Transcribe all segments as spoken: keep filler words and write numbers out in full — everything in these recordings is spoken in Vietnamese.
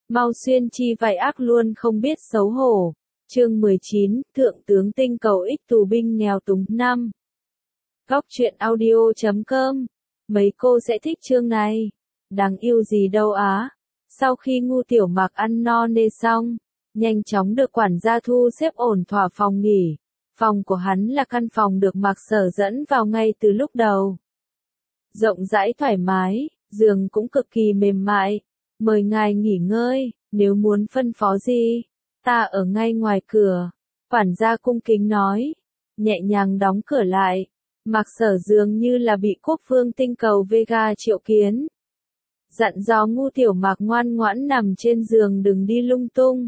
mau xuyên chi vải ác luôn không biết xấu hổ. Chương mười chín, Thượng tướng tinh cầu ích tù binh nghèo túng năm. Góc truyện audio chấm com. Mấy cô sẽ thích chương này. Đáng yêu gì đâu á. Sau khi Ngu Tiểu Mạc ăn no nê xong, nhanh chóng được quản gia thu xếp ổn thỏa phòng nghỉ. Phòng của hắn là căn phòng được Mạc Sở dẫn vào ngay từ lúc đầu. Rộng rãi thoải mái, giường cũng cực kỳ mềm mại. Mời ngài nghỉ ngơi, nếu muốn phân phó gì, ta ở ngay ngoài cửa. Quản gia cung kính nói, nhẹ nhàng đóng cửa lại. Mạc Sở dường như là bị quốc vương tinh cầu Vega triệu kiến. Dặn dò Ngu Tiểu Mạc ngoan ngoãn nằm trên giường đừng đi lung tung.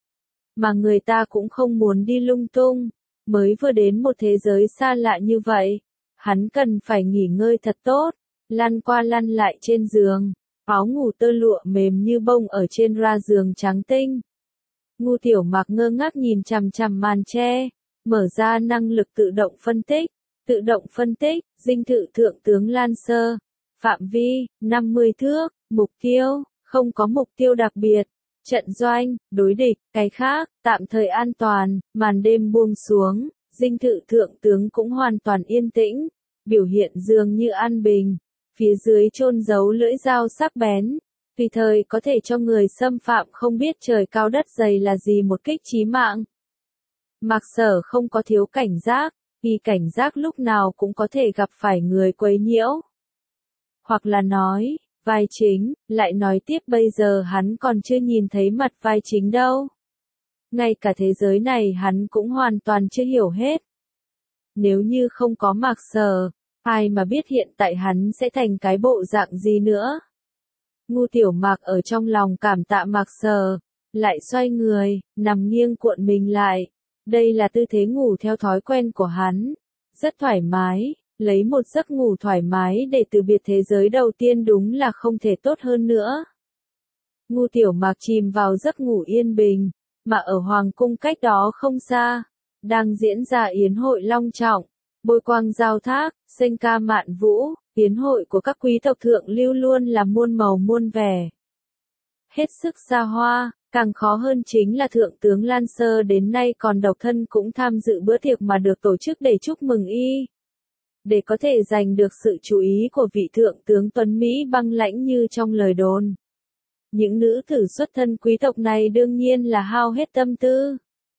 Mà người ta cũng không muốn đi lung tung, mới vừa đến một thế giới xa lạ như vậy. Hắn cần phải nghỉ ngơi thật tốt, lăn qua lăn lại trên giường, áo ngủ tơ lụa mềm như bông ở trên ra giường trắng tinh. Ngu Tiểu Mạc ngơ ngác nhìn chằm chằm màn che, mở ra năng lực tự động phân tích, tự động phân tích, dinh thự thượng tướng Lancer, phạm vi, năm mươi thước, mục tiêu, không có mục tiêu đặc biệt, trận doanh, đối địch, cái khác, tạm thời an toàn, màn đêm buông xuống, dinh thự thượng tướng cũng hoàn toàn yên tĩnh, biểu hiện dường như an bình, phía dưới chôn giấu lưỡi dao sắc bén, tùy thời có thể cho người xâm phạm không biết trời cao đất dày là gì một kích chí mạng. Mạc Sở không có thiếu cảnh giác, vì cảnh giác lúc nào cũng có thể gặp phải người quấy nhiễu. Hoặc là nói, vai chính, lại nói tiếp bây giờ hắn còn chưa nhìn thấy mặt vai chính đâu. Ngay cả thế giới này hắn cũng hoàn toàn chưa hiểu hết. Nếu như không có Mạc Sở, ai mà biết hiện tại hắn sẽ thành cái bộ dạng gì nữa. Ngu Tiểu Mạc ở trong lòng cảm tạ Mạc Sở, lại xoay người, nằm nghiêng cuộn mình lại. Đây là tư thế ngủ theo thói quen của hắn. Rất thoải mái, lấy một giấc ngủ thoải mái để từ biệt thế giới đầu tiên đúng là không thể tốt hơn nữa. Ngu Tiểu Mạc chìm vào giấc ngủ yên bình, mà ở Hoàng cung cách đó không xa, đang diễn ra yến hội long trọng, bôi quang giao thác, sinh ca mạn vũ, yến hội của các quý tộc thượng lưu luôn là muôn màu muôn vẻ. Hết sức xa hoa. Càng khó hơn chính là Thượng tướng Lancer đến nay còn độc thân cũng tham dự bữa tiệc mà được tổ chức để chúc mừng y. Để có thể giành được sự chú ý của vị Thượng tướng Tuấn Mỹ băng lãnh như trong lời đồn. Những nữ tử xuất thân quý tộc này đương nhiên là hao hết tâm tư.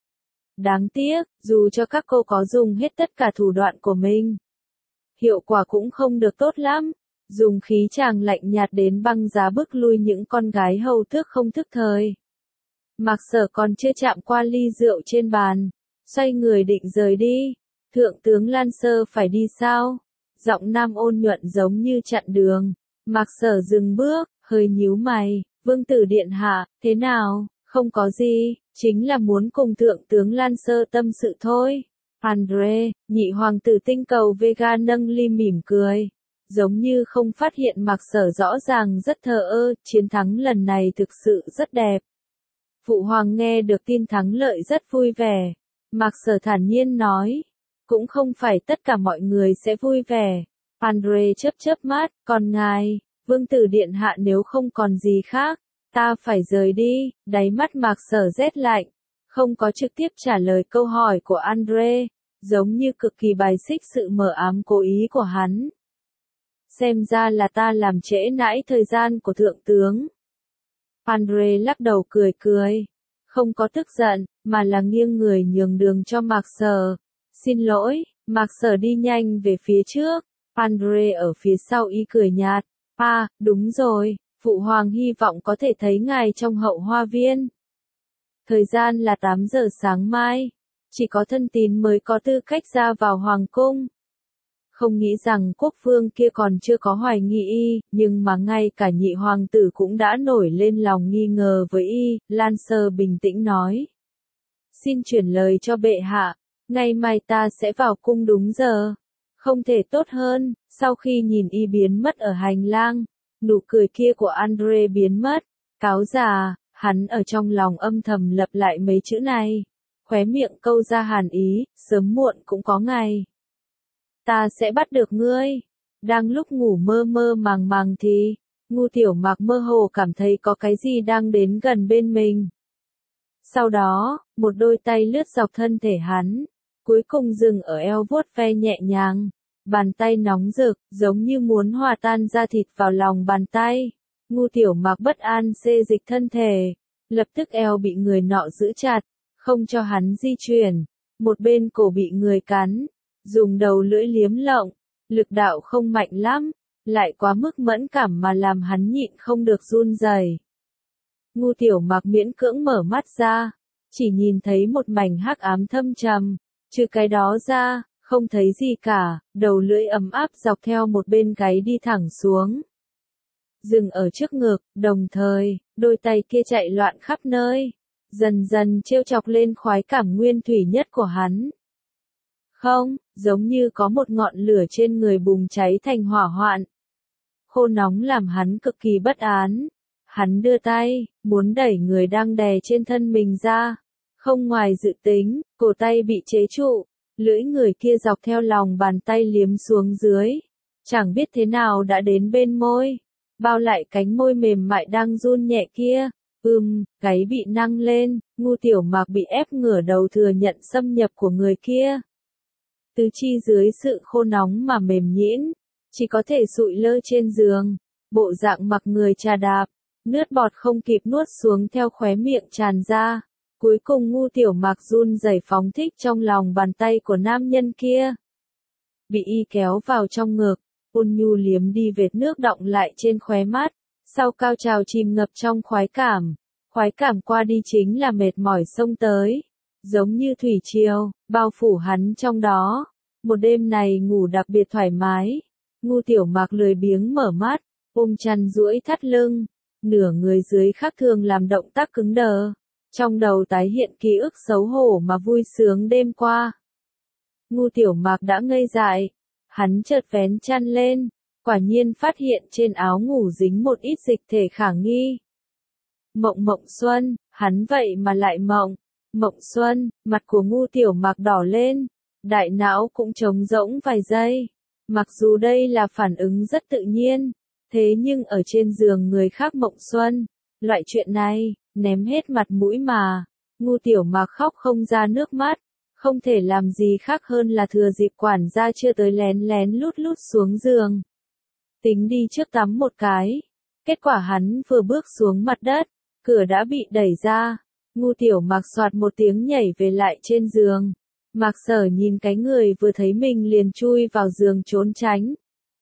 Đáng tiếc, dù cho các cô có dùng hết tất cả thủ đoạn của mình, hiệu quả cũng không được tốt lắm. Dùng khí tràng lạnh nhạt đến băng giá bức lui những con gái hầu tước không thức thời. Mạc Sở còn chưa chạm qua ly rượu trên bàn, xoay người định rời đi. Thượng tướng Lancer phải đi sao? Giọng nam ôn nhuận giống như chặn đường. Mạc Sở dừng bước, hơi nhíu mày. Vương tử điện hạ, thế nào? Không có gì, chính là muốn cùng thượng tướng Lancer tâm sự thôi. Andre, nhị hoàng tử tinh cầu Vega nâng ly mỉm cười. Giống như không phát hiện Mạc Sở rõ ràng rất thờ ơ, chiến thắng lần này thực sự rất đẹp. Phụ hoàng nghe được tin thắng lợi rất vui vẻ. Mạc Sở thản nhiên nói. Cũng không phải tất cả mọi người sẽ vui vẻ. Andre chớp chớp mắt, còn ngài, vương tử điện hạ nếu không còn gì khác, ta phải rời đi. Đáy mắt Mạc Sở rét lạnh, không có trực tiếp trả lời câu hỏi của Andre, giống như cực kỳ bài xích sự mờ ám cố ý của hắn. Xem ra là ta làm trễ nãi thời gian của thượng tướng. Andre lắc đầu cười cười, không có tức giận, mà là nghiêng người nhường đường cho Mạc Sở. Xin lỗi, Mạc Sở đi nhanh về phía trước, Andre ở phía sau y cười nhạt. À, đúng rồi, phụ hoàng hy vọng có thể thấy ngài trong hậu hoa viên. Thời gian là tám giờ sáng mai, chỉ có thân tín mới có tư cách ra vào hoàng cung. Không nghĩ rằng quốc vương kia còn chưa có hoài nghi y, nhưng mà ngay cả nhị hoàng tử cũng đã nổi lên lòng nghi ngờ với y. Lancer bình tĩnh nói. Xin chuyển lời cho bệ hạ, ngày mai ta sẽ vào cung đúng giờ. Không thể tốt hơn. Sau khi nhìn y biến mất ở hành lang, nụ cười kia của Andre biến mất. Cáo già, hắn ở trong lòng âm thầm lặp lại mấy chữ này. Khóe miệng câu ra hàn ý, sớm muộn cũng có ngày. Ta sẽ bắt được ngươi. Đang lúc ngủ mơ mơ màng màng thì, Ngu Tiểu Mạc mơ hồ cảm thấy có cái gì đang đến gần bên mình. Sau đó, một đôi tay lướt dọc thân thể hắn, cuối cùng dừng ở eo vuốt ve nhẹ nhàng. Bàn tay nóng rực, giống như muốn hòa tan da thịt vào lòng bàn tay. Ngu Tiểu Mạc bất an xê dịch thân thể, lập tức eo bị người nọ giữ chặt, không cho hắn di chuyển. Một bên cổ bị người cắn, dùng đầu lưỡi liếm lộng, lực đạo không mạnh lắm, lại quá mức mẫn cảm mà làm hắn nhịn không được run rẩy. Ngu Tiểu Mạc miễn cưỡng mở mắt ra, chỉ nhìn thấy một mảnh hắc ám thâm trầm, trừ cái đó ra, không thấy gì cả, đầu lưỡi ấm áp dọc theo một bên gáy đi thẳng xuống. Dừng ở trước ngực, đồng thời, đôi tay kia chạy loạn khắp nơi, dần dần trêu chọc lên khoái cảm nguyên thủy nhất của hắn. Không, giống như có một ngọn lửa trên người bùng cháy thành hỏa hoạn. Khô nóng làm hắn cực kỳ bất an. Hắn đưa tay, muốn đẩy người đang đè trên thân mình ra. Không ngoài dự tính, cổ tay bị chế trụ, lưỡi người kia dọc theo lòng bàn tay liếm xuống dưới. Chẳng biết thế nào đã đến bên môi, bao lại cánh môi mềm mại đang run nhẹ kia. Ừm, gáy bị nâng lên, Ngu Tiểu Mạc bị ép ngửa đầu thừa nhận xâm nhập của người kia. Tứ chi dưới sự khô nóng mà mềm nhũn, chỉ có thể sụi lơ trên giường, bộ dạng mặc người trà đạp, nước bọt không kịp nuốt xuống theo khóe miệng tràn ra. Cuối cùng Ngu Tiểu Mạc run rẩy phóng thích trong lòng bàn tay của nam nhân kia. Bị y kéo vào trong ngực, ôn nhu liếm đi vệt nước đọng lại trên khóe mắt, sau cao trào chìm ngập trong khoái cảm. Khoái cảm qua đi chính là mệt mỏi xông tới, giống như thủy triều, bao phủ hắn trong đó. Một đêm này ngủ đặc biệt thoải mái. Ngu Tiểu Mạc lười biếng mở mắt, ôm chăn duỗi thắt lưng, nửa người dưới khác thường làm động tác cứng đờ. Trong đầu tái hiện ký ức xấu hổ mà vui sướng đêm qua. Ngu Tiểu Mạc đã ngây dại, hắn chợt vén chăn lên, quả nhiên phát hiện trên áo ngủ dính một ít dịch thể khả nghi. Mộng Mộng Xuân, hắn vậy mà lại mộng. Mộng Xuân, mặt của Ngu Tiểu Mạc đỏ lên, đại não cũng trống rỗng vài giây. Mặc dù đây là phản ứng rất tự nhiên, thế nhưng ở trên giường người khác mộng xuân, loại chuyện này, ném hết mặt mũi mà. Ngu Tiểu Mạc khóc không ra nước mắt, không thể làm gì khác hơn là thừa dịp quản gia chưa tới lén lén lút lút xuống giường. Tính đi trước tắm một cái, kết quả hắn vừa bước xuống mặt đất, cửa đã bị đẩy ra. Ngu Tiểu Mạc soạt một tiếng nhảy về lại trên giường. Mạc Sở nhìn cái người vừa thấy mình liền chui vào giường trốn tránh.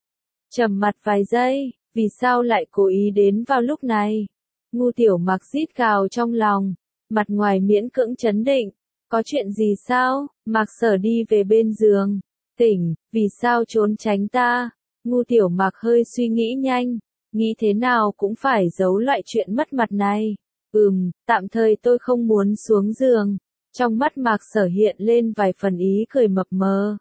Trầm mặt vài giây, vì sao lại cố ý đến vào lúc này? Ngu Tiểu Mạc rít gào trong lòng, mặt ngoài miễn cưỡng trấn định. Có chuyện gì sao? Mạc Sở đi về bên giường. Tỉnh, vì sao trốn tránh ta? Ngu Tiểu Mạc hơi suy nghĩ nhanh, nghĩ thế nào cũng phải giấu loại chuyện mất mặt này. Ừm, tạm thời tôi không muốn xuống giường. Trong mắt Mạc Sở hiện lên vài phần ý cười mập mờ.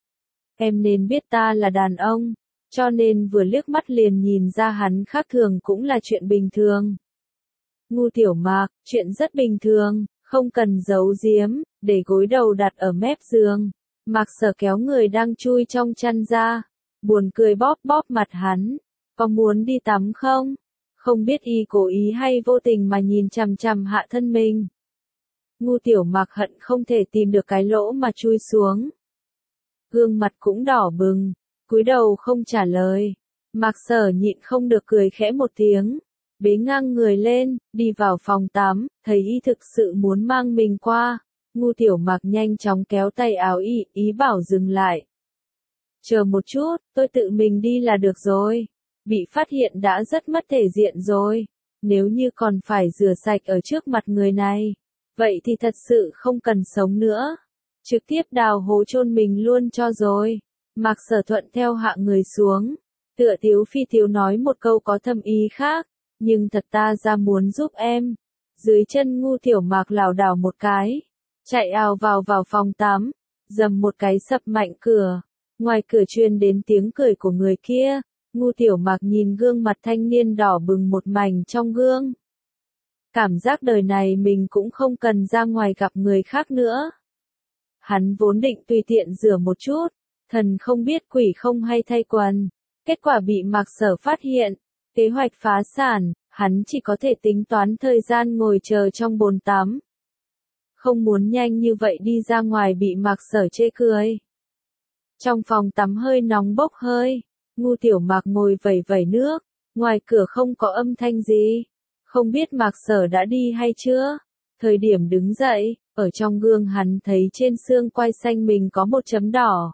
Em nên biết ta là đàn ông, cho nên vừa liếc mắt liền nhìn ra hắn khác thường cũng là chuyện bình thường. Ngu Tiểu Mạc, chuyện rất bình thường, không cần giấu giếm, để gối đầu đặt ở mép giường. Mạc Sở kéo người đang chui trong chăn ra, buồn cười bóp bóp mặt hắn. Có muốn đi tắm không? Không biết y cố ý hay vô tình mà nhìn chằm chằm hạ thân mình. Ngu Tiểu Mạc hận không thể tìm được cái lỗ mà chui xuống. Gương mặt cũng đỏ bừng, cúi đầu không trả lời. Mạc Sở nhịn không được cười khẽ một tiếng, bế ngang người lên, đi vào phòng tắm, thấy y thực sự muốn mang mình qua. Ngu Tiểu Mạc nhanh chóng kéo tay áo y, ý bảo dừng lại. Chờ một chút, tôi tự mình đi là được rồi. Bị phát hiện đã rất mất thể diện rồi. Nếu như còn phải rửa sạch ở trước mặt người này, vậy thì thật sự không cần sống nữa. Trực tiếp đào hố chôn mình luôn cho rồi. Mạc Sở thuận theo hạ người xuống. Tựa Tiếu Phi Tiếu nói một câu có thâm ý khác. Nhưng thật ta ra muốn giúp em. Dưới chân Ngu Tiểu Mạc lảo đảo một cái. Chạy ào vào vào phòng tắm. Dầm một cái sập mạnh cửa. Ngoài cửa truyền đến tiếng cười của người kia. Ngu Tiểu Mạc nhìn gương mặt thanh niên đỏ bừng một mảnh trong gương. Cảm giác đời này mình cũng không cần ra ngoài gặp người khác nữa. Hắn vốn định tùy tiện rửa một chút, thần không biết quỷ không hay thay quần. Kết quả bị Mạc Sở phát hiện, Kế hoạch phá sản, hắn chỉ có thể tính toán thời gian ngồi chờ trong bồn tắm. Không muốn nhanh như vậy đi ra ngoài bị Mạc Sở chê cười. Trong phòng tắm hơi nóng bốc hơi, Ngu Tiểu Mạc ngồi vẩy vẩy nước, ngoài cửa không có âm thanh gì. Không biết Mạc Sở đã đi hay chưa? Thời điểm đứng dậy, ở trong gương hắn thấy trên xương quai xanh mình có một chấm đỏ.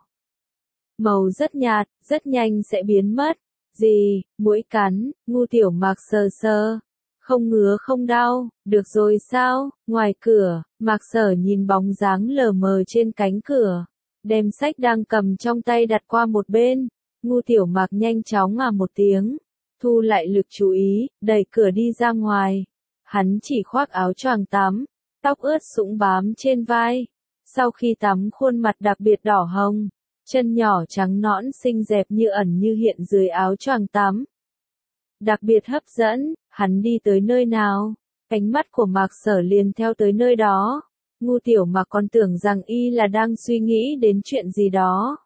Màu rất nhạt, rất nhanh sẽ biến mất. Gì, mũi cắn, Ngu Tiểu Mạc sờ sờ. Không ngứa không đau, được rồi sao? Ngoài cửa, Mạc Sở nhìn bóng dáng lờ mờ trên cánh cửa. Đem sách đang cầm trong tay đặt qua một bên. Ngu Tiểu Mạc nhanh chóng à một tiếng. Thu lại lực chú ý, đẩy cửa đi ra ngoài. Hắn chỉ khoác áo choàng tắm, tóc ướt sũng bám trên vai. Sau khi tắm khuôn mặt đặc biệt đỏ hồng, chân nhỏ trắng nõn xinh đẹp như ẩn như hiện dưới áo choàng tắm. Đặc biệt hấp dẫn, hắn đi tới nơi nào, ánh mắt của Mạc Sở liền theo tới nơi đó. Ngu Tiểu Mạc còn tưởng rằng y là đang suy nghĩ đến chuyện gì đó.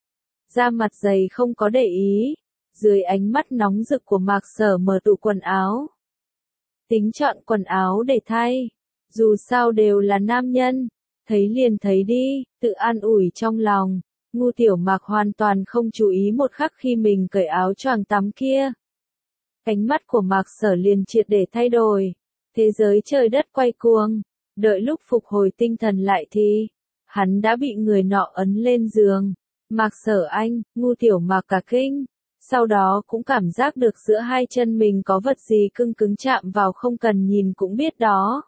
Da mặt dày không có để ý, dưới ánh mắt nóng rực của Mạc Sở mở tủ quần áo. Tính chọn quần áo để thay, dù sao đều là nam nhân, thấy liền thấy đi, tự an ủi trong lòng. Ngu Tiểu Mạc hoàn toàn không chú ý một khắc khi mình cởi áo choàng tắm kia. Ánh mắt của Mạc Sở liền triệt để thay đổi, thế giới trời đất quay cuồng, đợi lúc phục hồi tinh thần lại thì, hắn đã bị người nọ ấn lên giường. Mạc Sở anh, Ngu Tiểu Mạc cả kinh, sau đó cũng cảm giác được giữa hai chân mình có vật gì cưng cứng chạm vào không cần nhìn cũng biết đó.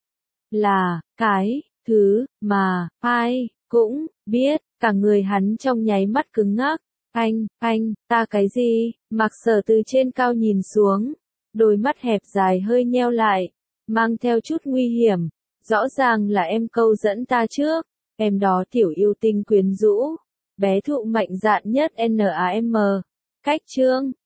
Là, cái, thứ, mà, ai, cũng, biết, cả người hắn trong nháy mắt cứng ngắc. Anh, anh, ta cái gì? Mạc Sở từ trên cao nhìn xuống, đôi mắt hẹp dài hơi nheo lại, mang theo chút nguy hiểm. Rõ ràng là em câu dẫn ta trước, em đó tiểu yêu tinh quyến rũ, bé thụ mạnh dạn nhất en a em. Cách chương